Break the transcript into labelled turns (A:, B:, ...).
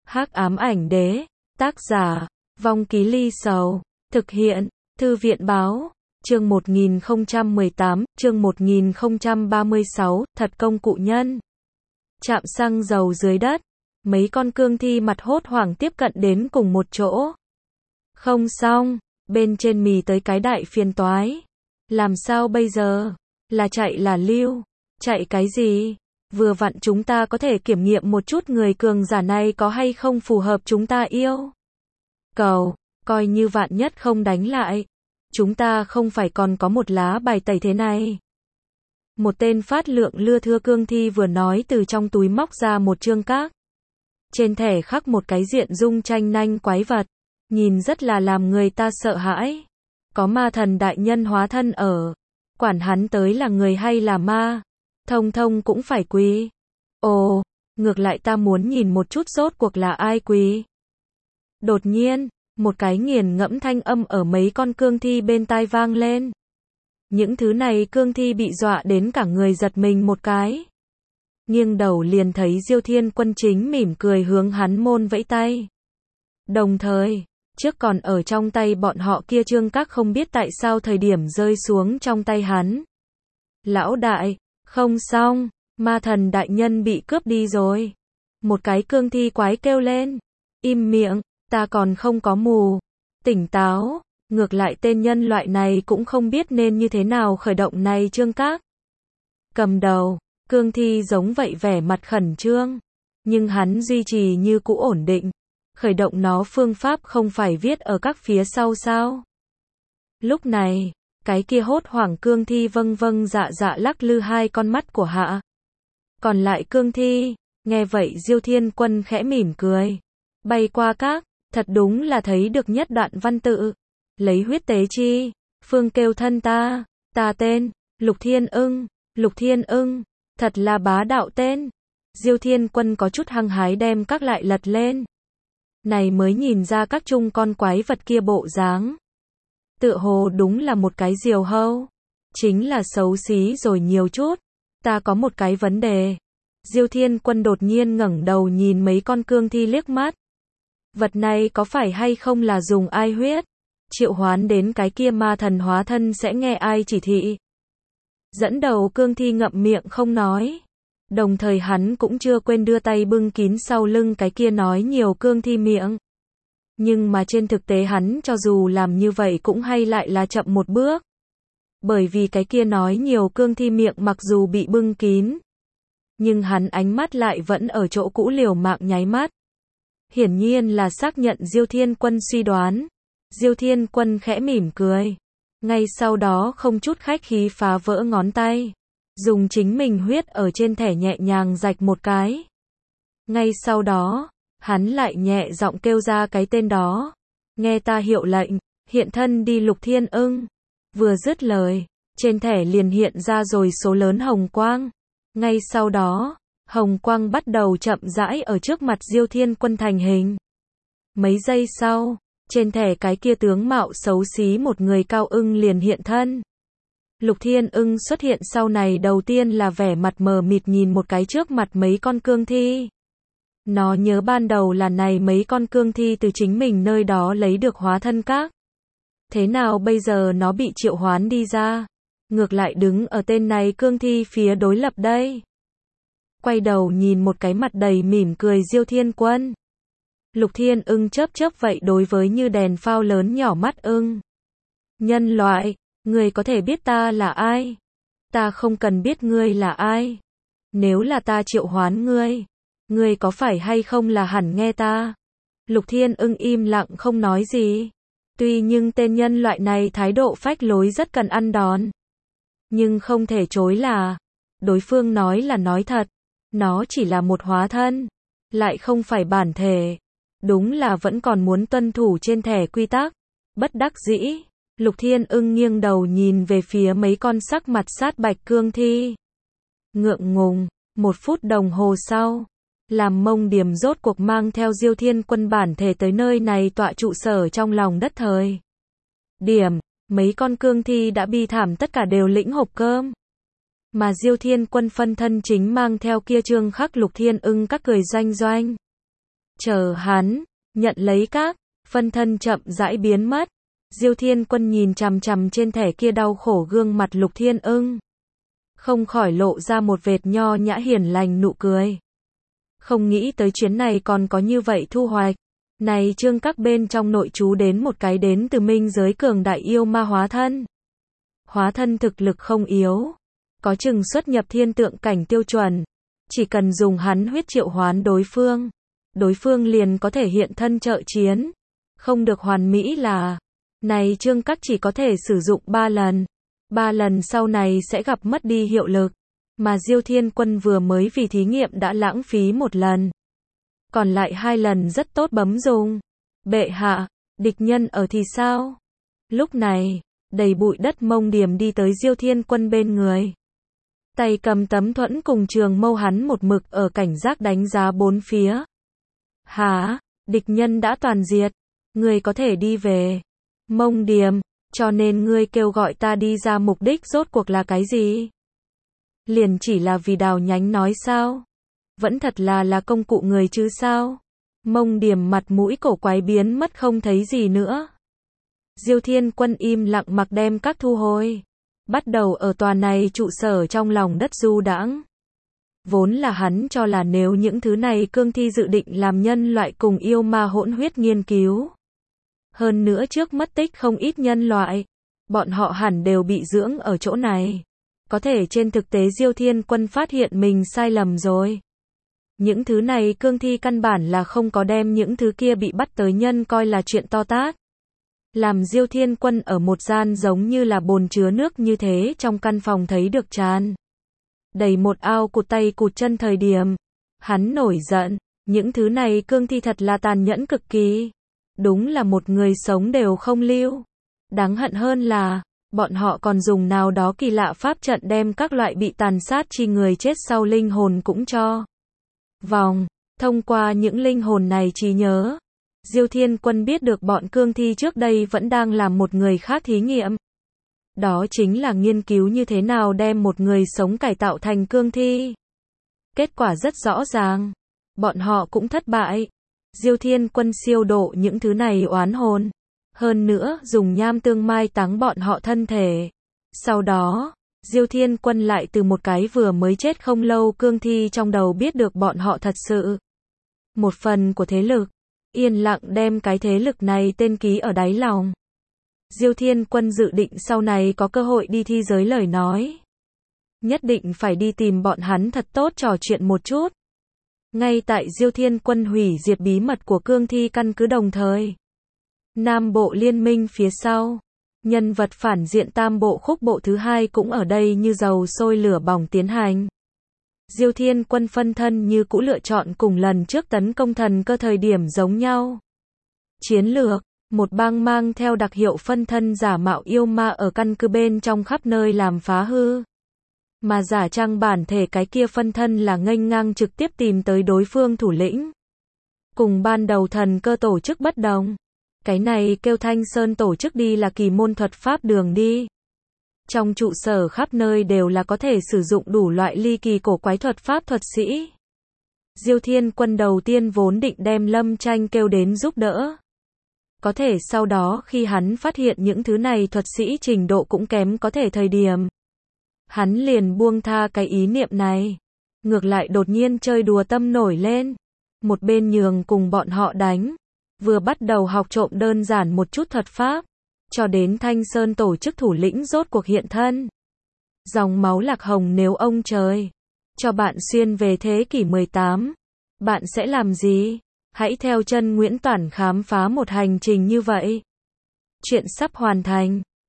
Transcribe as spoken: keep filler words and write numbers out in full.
A: Hắc ám ảnh đế, tác giả, Vong Ký Ly Sầu, thực hiện, Thư viện báo, chương một nghìn không trăm mười tám, chương một nghìn không trăm ba mươi sáu, thật công cụ nhân. Trạm xăng dầu dưới đất, mấy con cương thi mặt hốt hoảng tiếp cận đến cùng một chỗ. Không xong, bên trên mì tới cái đại phiền toái. Làm sao bây giờ? Là chạy là lưu? Chạy cái gì? Vừa vặn chúng ta có thể kiểm nghiệm một chút người cường giả này có hay không phù hợp chúng ta yêu cầu, coi như vạn nhất không đánh lại. Chúng ta không phải còn có một lá bài tẩy thế này. Một tên phát lượng lưa thưa cương thi vừa nói từ trong túi móc ra một chương các. Trên thẻ khắc một cái diện dung tranh nanh quái vật, nhìn rất là làm người ta sợ hãi. Có ma thần đại nhân hóa thân ở, quản hắn tới là người hay là ma, thông thông cũng phải quỳ. Ồ, ngược lại ta muốn nhìn một chút rốt cuộc là ai quỳ. Đột nhiên, một cái nghiền ngẫm thanh âm ở mấy con cương thi bên tai vang lên. Những thứ này cương thi bị dọa đến cả người giật mình một cái. Nghiêng đầu liền thấy Diêu Thiên Quân chính mỉm cười hướng hắn môn vẫy tay. Đồng thời, trước còn ở trong tay bọn họ kia trương các không biết tại sao thời điểm rơi xuống trong tay hắn. Lão đại, không xong, ma thần đại nhân bị cướp đi rồi. Một cái cương thi quái kêu lên. Im miệng, ta còn không có mù. Tỉnh táo, ngược lại tên nhân loại này cũng không biết nên như thế nào khởi động này trương các. Cầm đầu, cương thi giống vậy vẻ mặt khẩn trương. Nhưng hắn duy trì như cũ ổn định. Khởi động nó phương pháp không phải viết ở các phía sau sao? Lúc này, cái kia hốt hoảng cương thi vâng vâng dạ dạ lắc lư hai con mắt của hạ. Còn lại cương thi, nghe vậy Diêu Thiên Quân khẽ mỉm cười. Bay qua các, thật đúng là thấy được nhất đoạn văn tự. Lấy huyết tế chi, phương kêu thân ta, ta tên, Lục Thiên Ưng, Lục Thiên Ưng, thật là bá đạo tên. Diêu Thiên Quân có chút hăng hái đem các lại lật lên. Này mới nhìn ra các chung con quái vật kia bộ dáng. Tựa hồ đúng là một cái diều hâu. Chính là xấu xí rồi nhiều chút. Ta có một cái vấn đề. Diêu Thiên Quân đột nhiên ngẩng đầu nhìn mấy con cương thi liếc mắt. Vật này có phải hay không là dùng ai huyết? Triệu hoán đến cái kia ma thần hóa thân sẽ nghe ai chỉ thị? Dẫn đầu cương thi ngậm miệng không nói. Đồng thời hắn cũng chưa quên đưa tay bưng kín sau lưng cái kia nói nhiều cương thi miệng. Nhưng mà trên thực tế hắn cho dù làm như vậy cũng hay lại là chậm một bước. Bởi vì cái kia nói nhiều cương thi miệng mặc dù bị bưng kín. Nhưng hắn ánh mắt lại vẫn ở chỗ cũ liều mạng nháy mắt. Hiển nhiên là xác nhận Diêu Thiên Quân suy đoán. Diêu Thiên Quân khẽ mỉm cười. Ngay sau đó không chút khách khí phá vỡ ngón tay. Dùng chính mình huyết ở trên thẻ nhẹ nhàng rạch một cái. Ngay sau đó, hắn lại nhẹ giọng kêu ra cái tên đó. Nghe ta hiệu lệnh, hiện thân đi Lục Thiên Ưng. Vừa dứt lời, trên thẻ liền hiện ra rồi số lớn hồng quang. Ngay sau đó, hồng quang bắt đầu chậm rãi ở trước mặt Diêu Thiên Quân thành hình. Mấy giây sau, trên thẻ cái kia tướng mạo xấu xí một người cao ưng liền hiện thân. Lục Thiên Ưng xuất hiện sau này đầu tiên là vẻ mặt mờ mịt nhìn một cái trước mặt mấy con cương thi. Nó nhớ ban đầu là này mấy con cương thi từ chính mình nơi đó lấy được hóa thân các. Thế nào bây giờ nó bị triệu hoán đi ra? Ngược lại đứng ở tên này cương thi phía đối lập đây. Quay đầu nhìn một cái mặt đầy mỉm cười Diêu Thiên Quân. Lục Thiên Ưng chớp chớp vậy đối với như đèn phao lớn nhỏ mắt ưng. Nhân loại, ngươi có thể biết ta là ai? Ta không cần biết ngươi là ai. Nếu là ta triệu hoán ngươi, ngươi có phải hay không là hẳn nghe ta? Lục Thiên Ưng im lặng không nói gì. Tuy nhưng tên nhân loại này thái độ phách lối rất cần ăn đòn. Nhưng không thể chối là, đối phương nói là nói thật. Nó chỉ là một hóa thân, lại không phải bản thể. Đúng là vẫn còn muốn tuân thủ trên thẻ quy tắc. Bất đắc dĩ, Lục Thiên Ưng nghiêng đầu nhìn về phía mấy con sắc mặt sát bạch cương thi. Ngượng ngùng, một phút đồng hồ sau, làm Mông Điềm rốt cuộc mang theo Diêu Thiên Quân bản thể tới nơi này tọa trụ sở trong lòng đất thời. Điểm, mấy con cương thi đã bi thảm tất cả đều lĩnh hộp cơm. Mà Diêu Thiên Quân phân thân chính mang theo kia trương khắc Lục Thiên Ưng các cười doanh doanh. Chờ hắn nhận lấy các phân thân chậm rãi biến mất. Diêu Thiên Quân nhìn chằm chằm trên thẻ kia đau khổ gương mặt Lục Thiên Ưng, không khỏi lộ ra một vệt nho nhã hiền lành nụ cười. Không nghĩ tới chuyến này còn có như vậy thu hoạch. Này chương các bên trong nội chú đến một cái đến từ minh giới cường đại yêu ma hóa thân. Hóa thân thực lực không yếu, có chừng xuất nhập thiên tượng cảnh tiêu chuẩn. Chỉ cần dùng hắn huyết triệu hoán đối phương, đối phương liền có thể hiện thân trợ chiến. Không được hoàn mỹ là, này chương các chỉ có thể sử dụng ba lần. Ba lần sau này sẽ gặp mất đi hiệu lực. Mà Diêu Thiên Quân vừa mới vì thí nghiệm đã lãng phí một lần. Còn lại hai lần rất tốt bấm dùng. Bệ hạ, địch nhân ở thì sao? Lúc này, đầy bụi đất Mông Điềm đi tới Diêu Thiên Quân bên người. Tay cầm tấm thuẫn cùng trường mâu hắn một mực ở cảnh giác đánh giá bốn phía. Hả, địch nhân đã toàn diệt. Ngươi có thể đi về. Mông Điềm, cho nên ngươi kêu gọi ta đi ra mục đích rốt cuộc là cái gì? Liền chỉ là vì đào nhánh nói sao? Vẫn thật là là công cụ người chứ sao? Mông Điềm mặt mũi cổ quái biến mất không thấy gì nữa. Diêu Thiên Quân im lặng mặc đem các thu hồi. Bắt đầu ở tòa này trụ sở trong lòng đất du đãng. Vốn là hắn cho là nếu những thứ này cương thi dự định làm nhân loại cùng yêu ma hỗn huyết nghiên cứu. Hơn nữa trước mất tích không ít nhân loại. Bọn họ hẳn đều bị dưỡng ở chỗ này. Có thể trên thực tế Diêu Thiên Quân phát hiện mình sai lầm rồi. Những thứ này cương thi căn bản là không có đem những thứ kia bị bắt tới nhân coi là chuyện to tát. Làm Diêu Thiên Quân ở một gian giống như là bồn chứa nước như thế trong căn phòng thấy được tràn đầy một ao cụt tay cụt chân thời điểm. Hắn nổi giận, những thứ này cương thi thật là tàn nhẫn cực kỳ. Đúng là một người sống đều không lưu. Đáng hận hơn là, bọn họ còn dùng nào đó kỳ lạ pháp trận đem các loại bị tàn sát chi người chết sau linh hồn cũng cho vòng. Thông qua những linh hồn này trí nhớ, Diêu Thiên Quân biết được bọn cương thi trước đây vẫn đang làm một người khác thí nghiệm. Đó chính là nghiên cứu như thế nào đem một người sống cải tạo thành cương thi. Kết quả rất rõ ràng. Bọn họ cũng thất bại. Diêu Thiên Quân siêu độ những thứ này oán hồn. Hơn nữa, dùng nham tương mai táng bọn họ thân thể. Sau đó, Diêu Thiên Quân lại từ một cái vừa mới chết không lâu cương thi trong đầu biết được bọn họ thật sự một phần của thế lực. Yên lặng đem cái thế lực này tên ký ở đáy lòng. Diêu Thiên Quân dự định sau này có cơ hội đi thi giới lời nói. Nhất định phải đi tìm bọn hắn thật tốt trò chuyện một chút. Ngay tại Diêu Thiên Quân hủy diệt bí mật của cương thi căn cứ đồng thời. Nam Bộ Liên minh phía sau. Nhân vật phản diện Tam Bộ Khúc Bộ thứ hai cũng ở đây như dầu sôi lửa bỏng tiến hành. Diêu Thiên Quân phân thân như cũ lựa chọn cùng lần trước tấn công thần cơ thời điểm giống nhau. Chiến lược, một bang mang theo đặc hiệu phân thân giả mạo yêu ma ở căn cứ bên trong khắp nơi làm phá hư. Mà giả trang bản thể cái kia phân thân là nghênh ngang trực tiếp tìm tới đối phương thủ lĩnh. Cùng ban đầu thần cơ tổ chức bất đồng. Cái này kêu Thanh Sơn tổ chức đi là kỳ môn thuật pháp đường đi. Trong trụ sở khắp nơi đều là có thể sử dụng đủ loại ly kỳ cổ quái thuật pháp thuật sĩ. Diêu Thiên Quân đầu tiên vốn định đem Lâm Tranh kêu đến giúp đỡ. Có thể sau đó khi hắn phát hiện những thứ này thuật sĩ trình độ cũng kém có thể thời điểm. Hắn liền buông tha cái ý niệm này. Ngược lại đột nhiên chơi đùa tâm nổi lên. Một bên nhường cùng bọn họ đánh. Vừa bắt đầu học trộm đơn giản một chút thuật pháp. Cho đến Thanh Sơn tổ chức thủ lĩnh rốt cuộc hiện thân. Dòng máu lạc hồng nếu ông trời cho bạn xuyên về thế kỷ mười tám, bạn sẽ làm gì? Hãy theo chân Nguyễn Toản khám phá một hành trình như vậy. Chuyện sắp hoàn thành.